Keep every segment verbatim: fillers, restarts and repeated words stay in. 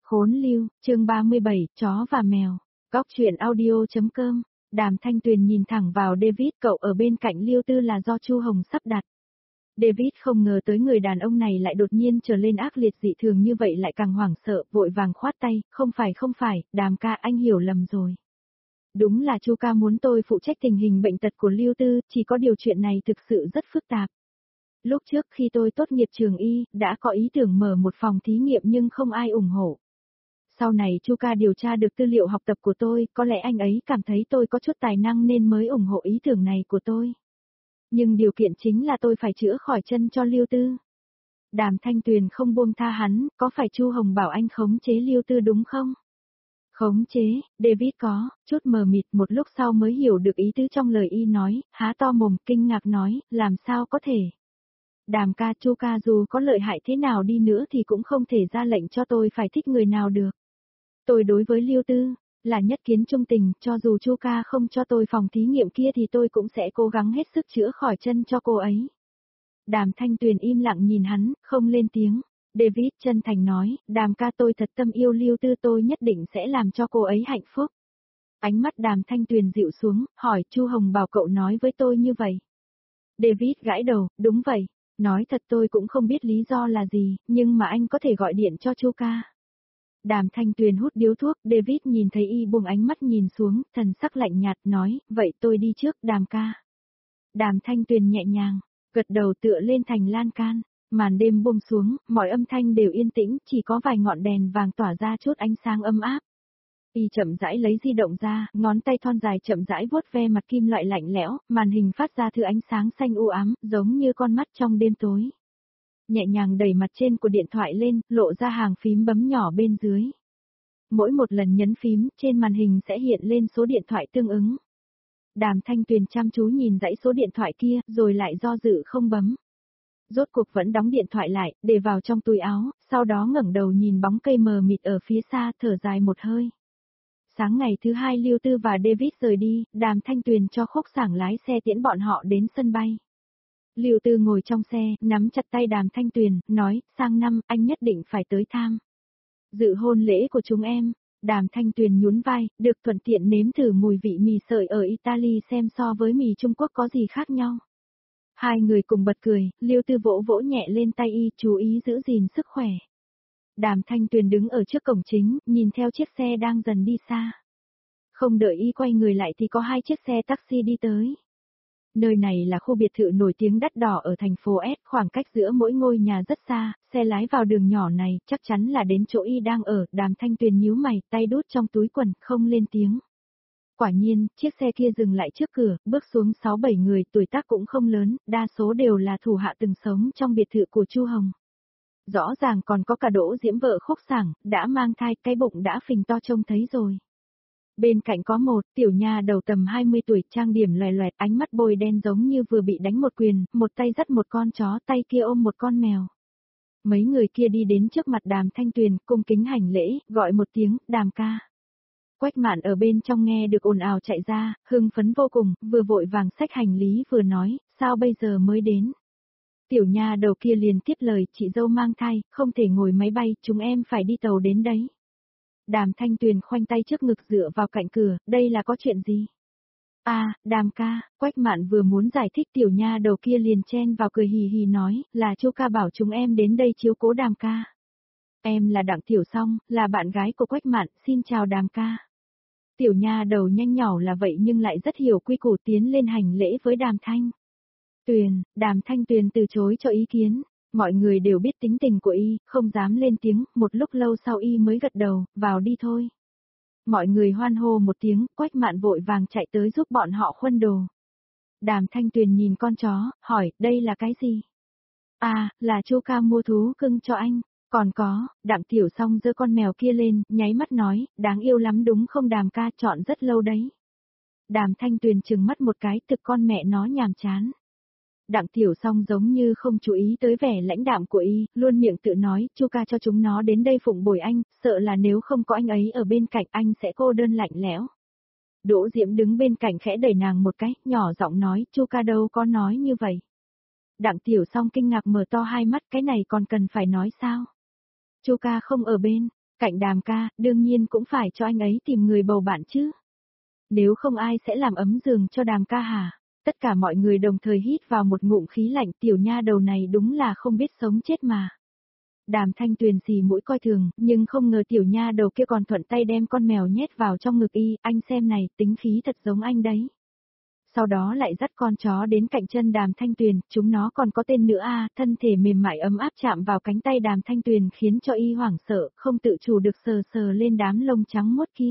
Khốn lưu, chương ba mươi bảy, chó và mèo. Góc truyện audio.com. Đàm Thanh Tuyền nhìn thẳng vào David, cậu ở bên cạnh Lưu Tư là do Chu Hồng sắp đặt. David không ngờ tới người đàn ông này lại đột nhiên trở lên ác liệt dị thường như vậy, lại càng hoảng sợ, vội vàng khoát tay, không phải không phải, Đàm ca, anh hiểu lầm rồi. Đúng là Chu ca muốn tôi phụ trách tình hình bệnh tật của Lưu Tư, chỉ có điều chuyện này thực sự rất phức tạp. Lúc trước khi tôi tốt nghiệp trường y, đã có ý tưởng mở một phòng thí nghiệm nhưng không ai ủng hộ. Sau này Chu ca điều tra được tư liệu học tập của tôi, có lẽ anh ấy cảm thấy tôi có chút tài năng nên mới ủng hộ ý tưởng này của tôi. Nhưng điều kiện chính là tôi phải chữa khỏi chân cho Lưu Tư. Đàm Thanh Tuyền không buông tha hắn, có phải Chu Hồng bảo anh khống chế Lưu Tư đúng không? Khống chế, David có, chút mờ mịt, một lúc sau mới hiểu được ý tứ trong lời y nói, há to mồm kinh ngạc nói, làm sao có thể. Đàm ca, Chu ca dù có lợi hại thế nào đi nữa thì cũng không thể ra lệnh cho tôi phải thích người nào được. Tôi đối với Lưu Tư là nhất kiến trung tình, cho dù Chu ca không cho tôi phòng thí nghiệm kia thì tôi cũng sẽ cố gắng hết sức chữa khỏi chân cho cô ấy. Đàm Thanh Tuyền im lặng nhìn hắn, không lên tiếng. David chân thành nói, Đàm ca, tôi thật tâm yêu Lưu Tư, tôi nhất định sẽ làm cho cô ấy hạnh phúc. Ánh mắt Đàm Thanh Tuyền dịu xuống, hỏi, Chu Hồng bảo cậu nói với tôi như vậy. David gãi đầu, đúng vậy. Nói thật tôi cũng không biết lý do là gì, nhưng mà anh có thể gọi điện cho Chu ca. Đàm Thanh Tuyền hút điếu thuốc, David nhìn thấy y buông ánh mắt nhìn xuống, thần sắc lạnh nhạt nói, vậy tôi đi trước, Đàm ca. Đàm Thanh Tuyền nhẹ nhàng, gật đầu tựa lên thành lan can, màn đêm buông xuống, mọi âm thanh đều yên tĩnh, chỉ có vài ngọn đèn vàng tỏa ra chút ánh sáng ấm áp. Y chậm rãi lấy di động ra, ngón tay thon dài chậm rãi vuốt ve mặt kim loại lạnh lẽo, màn hình phát ra thứ ánh sáng xanh u ám, giống như con mắt trong đêm tối. Nhẹ nhàng đẩy mặt trên của điện thoại lên, lộ ra hàng phím bấm nhỏ bên dưới. Mỗi một lần nhấn phím, trên màn hình sẽ hiện lên số điện thoại tương ứng. Đàm Thanh Tuyền chăm chú nhìn dãy số điện thoại kia, rồi lại do dự không bấm. Rốt cuộc vẫn đóng điện thoại lại, để vào trong túi áo, sau đó ngẩng đầu nhìn bóng cây mờ mịt ở phía xa, thở dài một hơi. Sáng ngày thứ hai Lưu Tư và David rời đi, Đàm Thanh Tuyền cho Khúc Sảng lái xe tiễn bọn họ đến sân bay. Lưu Tư ngồi trong xe, nắm chặt tay Đàm Thanh Tuyền, nói, sang năm, anh nhất định phải tới tham dự hôn lễ của chúng em. Đàm Thanh Tuyền nhún vai, được thuận tiện nếm thử mùi vị mì sợi ở Italy xem so với mì Trung Quốc có gì khác nhau. Hai người cùng bật cười, Lưu Tư vỗ vỗ nhẹ lên tay y, chú ý giữ gìn sức khỏe. Đàm Thanh Tuyền đứng ở trước cổng chính, nhìn theo chiếc xe đang dần đi xa. Không đợi y quay người lại thì có hai chiếc xe taxi đi tới. Nơi này là khu biệt thự nổi tiếng đắt đỏ ở thành phố S, khoảng cách giữa mỗi ngôi nhà rất xa, xe lái vào đường nhỏ này, chắc chắn là đến chỗ y đang ở. Đàm Thanh Tuyền nhíu mày, tay đút trong túi quần, không lên tiếng. Quả nhiên, chiếc xe kia dừng lại trước cửa, bước xuống sáu bảy người, tuổi tác cũng không lớn, đa số đều là thủ hạ từng sống trong biệt thự của Chu Hồng. Rõ ràng còn có cả Đỗ Diễm vợ Khúc Sảng, đã mang thai, cái bụng đã phình to trông thấy rồi. Bên cạnh có một tiểu nha đầu tầm hai mươi tuổi, trang điểm loè loẹt, ánh mắt bôi đen giống như vừa bị đánh một quyền, một tay dắt một con chó, tay kia ôm một con mèo. Mấy người kia đi đến trước mặt Đàm Thanh Tuyền, cung kính hành lễ, gọi một tiếng, Đàm ca. Quách Mạn ở bên trong nghe được ồn ào chạy ra, hưng phấn vô cùng, vừa vội vàng xách hành lý vừa nói, sao bây giờ mới đến. Tiểu nha đầu kia liền tiếp lời, chị dâu mang thai, không thể ngồi máy bay, chúng em phải đi tàu đến đấy. Đàm Thanh Tuyền khoanh tay trước ngực dựa vào cạnh cửa, đây là có chuyện gì? À, Đàm ca, Quách Mạn vừa muốn giải thích, tiểu nha đầu kia liền chen vào cười hì hì nói, là Chu ca bảo chúng em đến đây chiếu cố Đàm ca. Em là Đặng Tiểu Song, là bạn gái của Quách Mạn, xin chào Đàm ca. Tiểu nha đầu nhanh nhỏ là vậy nhưng lại rất hiểu quy củ, tiến lên hành lễ với Đàm Thanh Tuyền. Đàm Thanh Tuyền từ chối cho ý kiến. Mọi người đều biết tính tình của y, không dám lên tiếng, một lúc lâu sau y mới gật đầu, vào đi thôi. Mọi người hoan hô một tiếng, Quách Mạn vội vàng chạy tới giúp bọn họ khuân đồ. Đàm Thanh Tuyền nhìn con chó, hỏi, đây là cái gì? À, là Chu ca mua thú cưng cho anh. Còn có, Đặng Tiểu Song giơ con mèo kia lên, nháy mắt nói, đáng yêu lắm đúng không Đàm ca, chọn rất lâu đấy. Đàm Thanh Tuyền trừng mắt một cái, thực con mẹ nó nhàm chán. Đặng Tiểu Song giống như không chú ý tới vẻ lãnh đạm của y, luôn miệng tự nói, Chu ca cho chúng nó đến đây phụng bồi anh, sợ là nếu không có anh ấy ở bên cạnh anh sẽ cô đơn lạnh lẽo. Đỗ Diễm đứng bên cạnh khẽ đẩy nàng một cái, nhỏ giọng nói, Chu ca đâu có nói như vậy. Đặng Tiểu Song kinh ngạc mở to hai mắt, cái này còn cần phải nói sao? Chu ca không ở bên. Cạnh Đàm ca, đương nhiên cũng phải cho anh ấy tìm người bầu bạn chứ. Nếu không ai sẽ làm ấm giường cho Đàm ca hả? Tất cả mọi người đồng thời hít vào một ngụm khí lạnh, tiểu nha đầu này đúng là không biết sống chết mà. Đàm Thanh Tuyền xì mũi coi thường, nhưng không ngờ tiểu nha đầu kia còn thuận tay đem con mèo nhét vào trong ngực y, anh xem này, tính khí thật giống anh đấy. Sau đó lại dắt con chó đến cạnh chân Đàm Thanh Tuyền, chúng nó còn có tên nữa à, thân thể mềm mại ấm áp chạm vào cánh tay Đàm Thanh Tuyền khiến cho y hoảng sợ, không tự chủ được sờ sờ lên đám lông trắng muốt kia.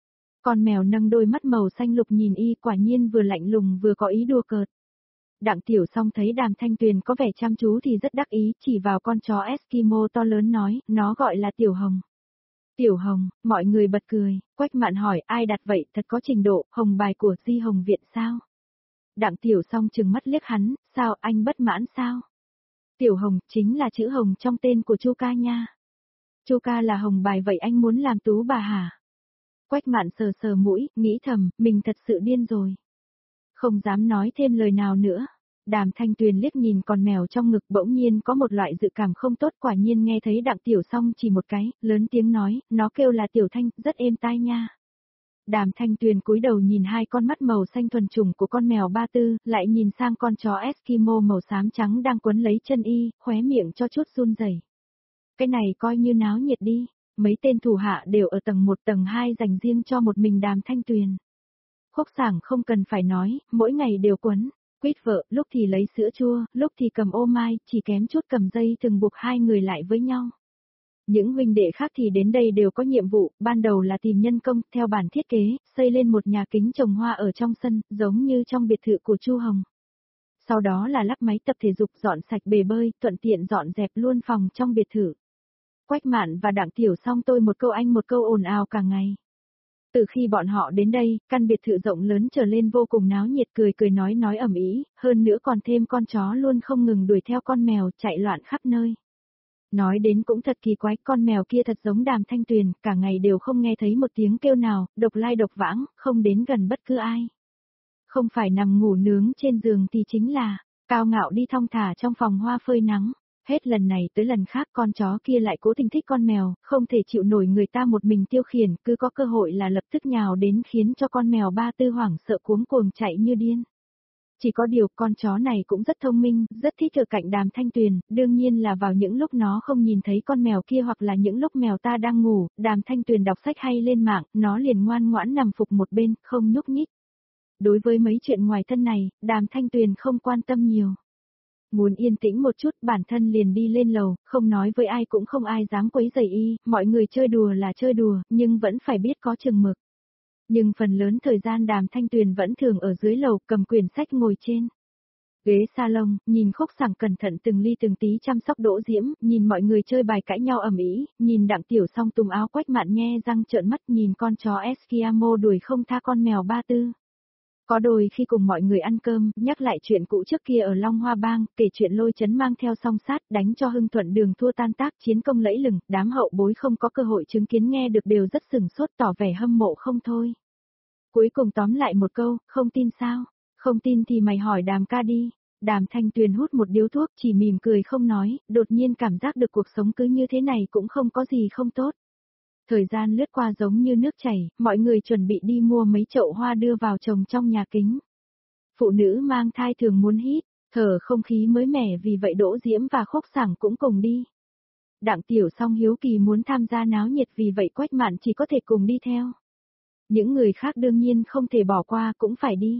Con mèo nâng đôi mắt màu xanh lục nhìn y, quả nhiên vừa lạnh lùng vừa có ý đùa cợt. Đặng Tiểu Song thấy Đàm Thanh Tuyền có vẻ chăm chú thì rất đắc ý, chỉ vào con chó Eskimo to lớn nói, nó gọi là Tiểu Hồng. Tiểu Hồng, mọi người bật cười, Quách Mạn hỏi ai đặt vậy, thật có trình độ, hồng bài của Di Hồng Viện sao? Đặng Tiểu Song trừng mắt liếc hắn, sao anh bất mãn sao? Tiểu Hồng chính là chữ Hồng trong tên của Chu ca nha. Chu ca là hồng bài vậy anh muốn làm tú bà hả? Quách Mạn sờ sờ mũi, nghĩ thầm, mình thật sự điên rồi. Không dám nói thêm lời nào nữa. Đàm Thanh Tuyền liếc nhìn con mèo trong ngực, bỗng nhiên có một loại dự cảm không tốt, quả nhiên nghe thấy Đặng Tiểu Song chỉ một cái, lớn tiếng nói, nó kêu là Tiểu Thanh, rất êm tai nha. Đàm Thanh Tuyền cúi đầu nhìn hai con mắt màu xanh thuần chủng của con mèo Ba Tư, lại nhìn sang con chó Eskimo màu xám trắng đang quấn lấy chân y, khóe miệng cho chút run rẩy. Cái này coi như náo nhiệt đi, mấy tên thủ hạ đều ở tầng một tầng hai dành riêng cho một mình Đàm Thanh Tuyền. Khúc Sảng không cần phải nói, mỗi ngày đều quấn, quýt vợ, lúc thì lấy sữa chua, lúc thì cầm ô mai, chỉ kém chút cầm dây từng buộc hai người lại với nhau. Những huynh đệ khác thì đến đây đều có nhiệm vụ, ban đầu là tìm nhân công, theo bản thiết kế, xây lên một nhà kính trồng hoa ở trong sân, giống như trong biệt thự của Chu Hồng. Sau đó là lắp máy tập thể dục, dọn sạch bể bơi, thuận tiện dọn dẹp luôn phòng trong biệt thự. Quách Mạn và Đặng Tiểu Song tôi một câu anh một câu ồn ào cả ngày. Từ khi bọn họ đến đây, căn biệt thự rộng lớn trở lên vô cùng náo nhiệt, cười cười nói nói ầm ĩ, hơn nữa còn thêm con chó luôn không ngừng đuổi theo con mèo, chạy loạn khắp nơi. Nói đến cũng thật kỳ quái, con mèo kia thật giống Đàm Thanh Tuyền, cả ngày đều không nghe thấy một tiếng kêu nào, độc lai độc vãng, không đến gần bất cứ ai. Không phải nằm ngủ nướng trên giường thì chính là, cao ngạo đi thong thả trong phòng hoa phơi nắng. Hết lần này tới lần khác con chó kia lại cố tình thích con mèo, không thể chịu nổi người ta một mình tiêu khiển, cứ có cơ hội là lập tức nhào đến khiến cho con mèo Ba Tư hoảng sợ cuống cuồng chạy như điên. Chỉ có điều con chó này cũng rất thông minh, rất thích ở cạnh Đàm Thanh Tuyền, đương nhiên là vào những lúc nó không nhìn thấy con mèo kia hoặc là những lúc mèo ta đang ngủ, Đàm Thanh Tuyền đọc sách hay lên mạng, nó liền ngoan ngoãn nằm phục một bên, không nhúc nhích. Đối với mấy chuyện ngoài thân này, Đàm Thanh Tuyền không quan tâm nhiều. Muốn yên tĩnh một chút, bản thân liền đi lên lầu, không nói với ai cũng không ai dám quấy rầy y, mọi người chơi đùa là chơi đùa, nhưng vẫn phải biết có chừng mực. Nhưng phần lớn thời gian Đàm Thanh Tuyền vẫn thường ở dưới lầu, cầm quyển sách ngồi trên ghế salon, nhìn Khúc Sảng cẩn thận từng ly từng tí chăm sóc Đỗ Diễm, nhìn mọi người chơi bài cãi nhau ầm ĩ, nhìn Đặng Tiểu Song tung áo Quách Mạn nhe răng trợn mắt, nhìn con chó Eskimo đuổi không tha con mèo Ba Tư. Có đôi khi cùng mọi người ăn cơm, nhắc lại chuyện cũ trước kia ở Long Hoa Bang, kể chuyện Lôi Chấn mang theo song sát, đánh cho Hưng Thuận Đường thua tan tác, chiến công lẫy lừng, đám hậu bối không có cơ hội chứng kiến nghe được đều rất sửng sốt, tỏ vẻ hâm mộ không thôi. Cuối cùng tóm lại một câu, không tin sao? Không tin thì mày hỏi Đàm ca đi. Đàm Thanh Tuyền hút một điếu thuốc, chỉ mỉm cười không nói, đột nhiên cảm giác được cuộc sống cứ như thế này cũng không có gì không tốt. Thời gian lướt qua giống như nước chảy, mọi người chuẩn bị đi mua mấy chậu hoa đưa vào trồng trong nhà kính. Phụ nữ mang thai thường muốn hít, thở không khí mới mẻ, vì vậy Đỗ Diễm và Khúc Sảng cũng cùng đi. Đặng Tiểu Song hiếu kỳ muốn tham gia náo nhiệt, vì vậy Quách Mạn chỉ có thể cùng đi theo. Những người khác đương nhiên không thể bỏ qua, cũng phải đi.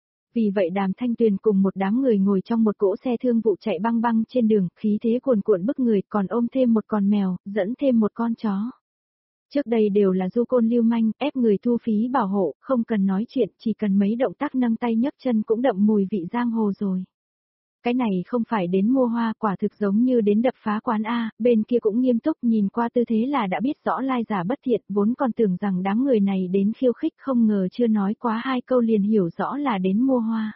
Vì vậy Đàm Thanh Tuyền cùng một đám người ngồi trong một cỗ xe thương vụ chạy băng băng trên đường, khí thế cuồn cuộn bức người, còn ôm thêm một con mèo, dẫn thêm một con chó. Trước đây đều là du côn lưu manh, ép người thu phí bảo hộ, không cần nói chuyện, chỉ cần mấy động tác nâng tay nhấc chân cũng đậm mùi vị giang hồ rồi. Cái này không phải đến mua hoa, quả thực giống như đến đập phá quán A, bên kia cũng nghiêm túc, nhìn qua tư thế là đã biết rõ lai giả bất thiện, vốn còn tưởng rằng đám người này đến khiêu khích, không ngờ chưa nói quá hai câu liền hiểu rõ là đến mua hoa.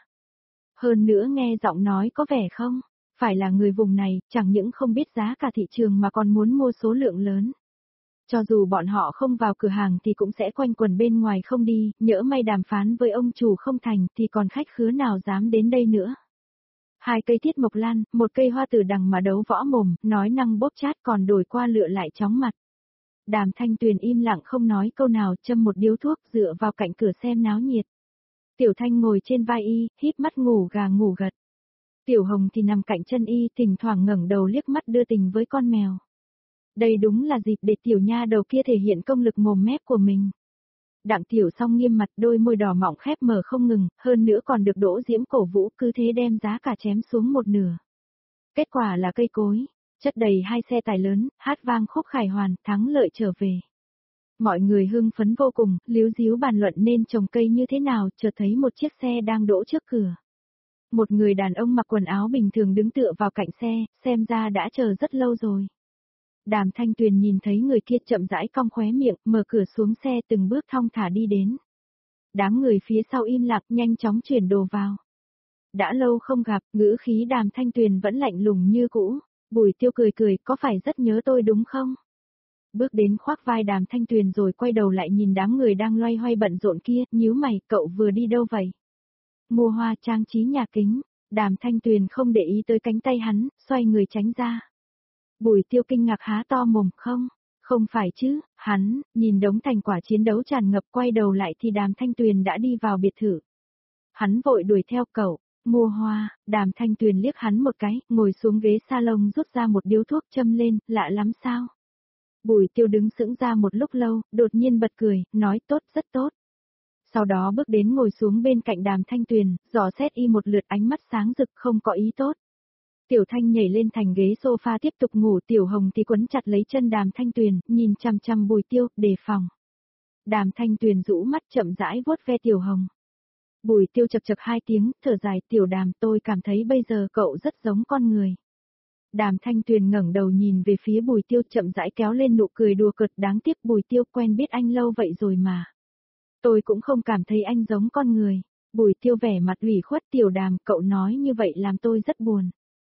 Hơn nữa nghe giọng nói có vẻ không, phải là người vùng này, chẳng những không biết giá cả thị trường mà còn muốn mua số lượng lớn. Cho dù bọn họ không vào cửa hàng thì cũng sẽ quanh quẩn bên ngoài không đi, nhỡ may đàm phán với ông chủ không thành thì còn khách khứa nào dám đến đây nữa. Hai cây thiết mộc lan, một cây hoa tử đằng mà đấu võ mồm, nói năng bóp chát, còn đổi qua lựa lại chóng mặt. Đàm Thanh Tuyền im lặng không nói câu nào, châm một điếu thuốc dựa vào cạnh cửa xem náo nhiệt. Tiểu Thanh ngồi trên vai y, híp mắt ngủ gà ngủ gật. Tiểu Hồng thì nằm cạnh chân y, thỉnh thoảng ngẩng đầu liếc mắt đưa tình với con mèo. Đây đúng là dịp để tiểu nha đầu kia thể hiện công lực mồm mép của mình. Đặng Tiểu Song nghiêm mặt, đôi môi đỏ mọng khép mở không ngừng, hơn nữa còn được Đỗ Diễm cổ vũ, cứ thế đem giá cả chém xuống một nửa. Kết quả là cây cối, chất đầy hai xe tải lớn, hát vang khúc khải hoàn, thắng lợi trở về. Mọi người hưng phấn vô cùng, líu díu bàn luận nên trồng cây như thế nào, chợt thấy một chiếc xe đang đỗ trước cửa. Một người đàn ông mặc quần áo bình thường đứng tựa vào cạnh xe, xem ra đã chờ rất lâu rồi. Đàm Thanh Tuyền nhìn thấy người kia chậm rãi cong khóe miệng, mở cửa xuống xe từng bước thong thả đi đến. Đám người phía sau im lặng nhanh chóng chuyển đồ vào. Đã lâu không gặp, ngữ khí Đàm Thanh Tuyền vẫn lạnh lùng như cũ. Bùi Tiêu cười cười, có phải rất nhớ tôi đúng không? Bước đến khoác vai Đàm Thanh Tuyền rồi quay đầu lại nhìn đám người đang loay hoay bận rộn kia, nhíu mày, cậu vừa đi đâu vậy? Mua hoa trang trí nhà kính. Đàm Thanh Tuyền không để ý tới cánh tay hắn, xoay người tránh ra. Bùi Tiêu kinh ngạc há to mồm, không, không phải chứ, hắn, nhìn đống thành quả chiến đấu tràn ngập, quay đầu lại thì Đàm Thanh Tuyền đã đi vào biệt thự. Hắn vội đuổi theo cậu, mua hoa. Đàm Thanh Tuyền liếc hắn một cái, ngồi xuống ghế salon rút ra một điếu thuốc châm lên, lạ lắm sao? Bùi Tiêu đứng sững ra một lúc lâu, đột nhiên bật cười, nói tốt, rất tốt. Sau đó bước đến ngồi xuống bên cạnh Đàm Thanh Tuyền, dò xét y một lượt, ánh mắt sáng rực, không có ý tốt. Tiểu Thanh nhảy lên thành ghế sofa tiếp tục ngủ, Tiểu Hồng thì quấn chặt lấy chân Đàm Thanh Tuyền, nhìn chằm chằm Bùi Tiêu, đề phòng. Đàm Thanh Tuyền rũ mắt chậm rãi vuốt ve Tiểu Hồng. Bùi Tiêu chập chập hai tiếng, thở dài, Tiểu Đàm, tôi cảm thấy bây giờ cậu rất giống con người. Đàm Thanh Tuyền ngẩng đầu nhìn về phía Bùi Tiêu, chậm rãi kéo lên nụ cười đùa cợt, đáng tiếc Bùi Tiêu, quen biết anh lâu vậy rồi mà. Tôi cũng không cảm thấy anh giống con người. Bùi Tiêu vẻ mặt ủy khuất, Tiểu Đàm, cậu nói như vậy làm tôi rất buồn.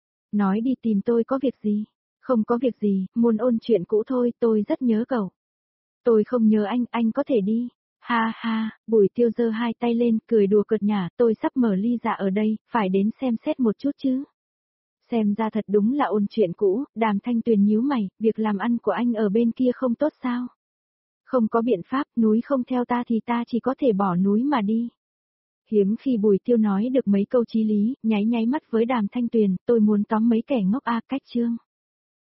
Nói đi, tìm tôi có việc gì? Không có việc gì, muốn ôn chuyện cũ thôi, tôi rất nhớ cậu. Tôi không nhớ anh, anh có thể đi. Ha ha, Bùi Tiêu giơ hai tay lên, cười đùa cợt nhả, tôi sắp mở ly dạ ở đây, phải đến xem xét một chút chứ. Xem ra thật đúng là ôn chuyện cũ. Đàm Thanh Tuyền nhíu mày, việc làm ăn của anh ở bên kia không tốt sao? Không có biện pháp, núi không theo ta thì ta chỉ có thể bỏ núi mà đi. Hiếm khi Bùi Tiêu nói được mấy câu chí lý, nháy nháy mắt với Đàm Thanh Tuyền, tôi muốn tóm mấy kẻ ngốc a, cách chương.